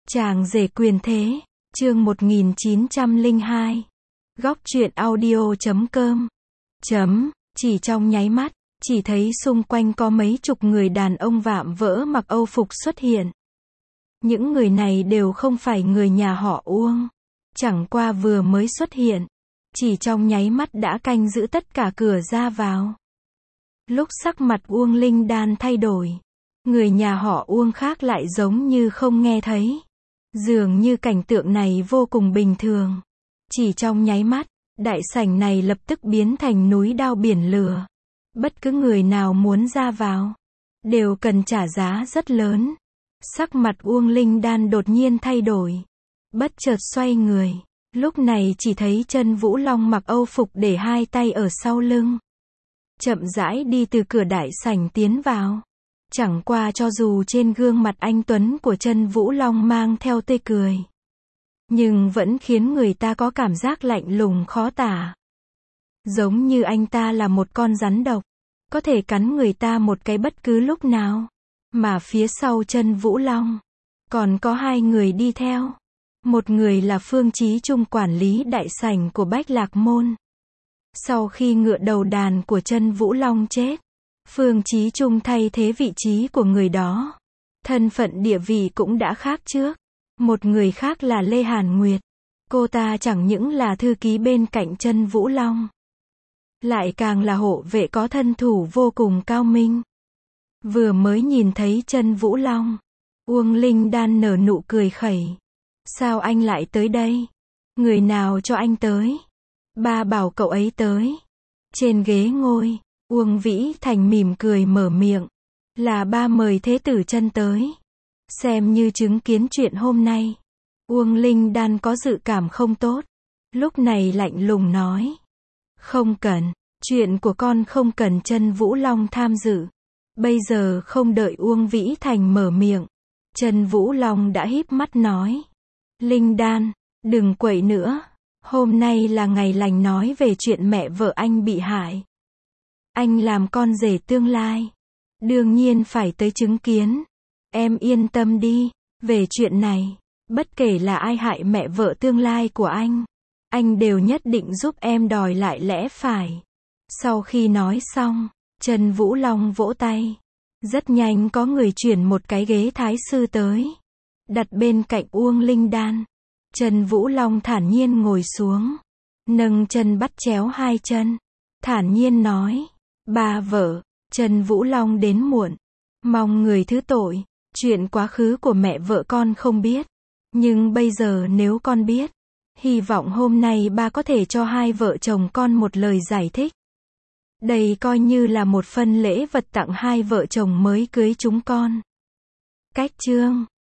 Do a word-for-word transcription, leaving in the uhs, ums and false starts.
Chàng rể quyền thế, chương một nghìn chín trăm lẻ hai. Góc truyện audio chấm com. Chấm, chỉ trong nháy mắt, chỉ thấy xung quanh có mấy chục người đàn ông vạm vỡ mặc âu phục xuất hiện. Những người này đều không phải người nhà họ Uông. Chẳng qua vừa mới xuất hiện, chỉ trong nháy mắt đã canh giữ tất cả cửa ra vào. Lúc sắc mặt Uông Linh Đan thay đổi, người nhà họ Uông khác lại giống như không nghe thấy. Dường như cảnh tượng này vô cùng bình thường. Chỉ trong nháy mắt, đại sảnh này lập tức biến thành núi đao biển lửa. Bất cứ người nào muốn ra vào, đều cần trả giá rất lớn. Sắc mặt Uông Linh Đan đột nhiên thay đổi. Bất chợt xoay người. Lúc này chỉ thấy Chân Vũ Long mặc âu phục để hai tay ở sau lưng. Chậm rãi đi từ cửa đại sảnh tiến vào. Chẳng qua cho dù trên gương mặt anh tuấn của Chân Vũ Long mang theo tươi cười, nhưng vẫn khiến người ta có cảm giác lạnh lùng khó tả. Giống như anh ta là một con rắn độc, có thể cắn người ta một cái bất cứ lúc nào. Mà phía sau Chân Vũ Long, còn có hai người đi theo. Một người là Phương Chí Trung quản lý đại sảnh của Bách Lạc Môn. Sau khi ngựa đầu đàn của Chân Vũ Long chết, Phương Chí Trung thay thế vị trí của người đó. Thân phận địa vị cũng đã khác trước. Một người khác là Lê Hàn Nguyệt. Cô ta chẳng những là thư ký bên cạnh Chân Vũ Long, lại càng là hộ vệ có thân thủ vô cùng cao minh. Vừa mới nhìn thấy Chân Vũ Long, Uông Linh Đan nở nụ cười khẩy. Sao anh lại tới đây? Người nào cho anh tới? Ba bảo cậu ấy tới. Trên ghế ngồi, Uông Vĩ Thành mỉm cười mở miệng. Là ba mời Thế tử Chân tới. Xem như chứng kiến chuyện hôm nay. Uông Linh Đan có dự cảm không tốt. Lúc này lạnh lùng nói. Không cần, chuyện của con không cần Chân Vũ Long tham dự. Bây giờ không đợi Uông Vĩ Thành mở miệng, Chân Vũ Long đã híp mắt nói. Linh Đan, đừng quậy nữa. Hôm nay là ngày lành nói về chuyện mẹ vợ anh bị hại. Anh làm con rể tương lai, đương nhiên phải tới chứng kiến. Em yên tâm đi, về chuyện này, bất kể là ai hại mẹ vợ tương lai của anh, anh đều nhất định giúp em đòi lại lẽ phải. Sau khi nói xong, Chân Vũ Long vỗ tay. Rất nhanh có người chuyển một cái ghế thái sư tới, đặt bên cạnh Uông Linh Đan. Chân Vũ Long thản nhiên ngồi xuống, nâng chân bắt chéo hai chân, thản nhiên nói. Ba vợ, Chân Vũ Long đến muộn, mong người thứ tội. Chuyện quá khứ của mẹ vợ con không biết, nhưng bây giờ nếu con biết, hy vọng hôm nay ba có thể cho hai vợ chồng con một lời giải thích. Đây coi như là một phần lễ vật tặng hai vợ chồng mới cưới chúng con. Cách chương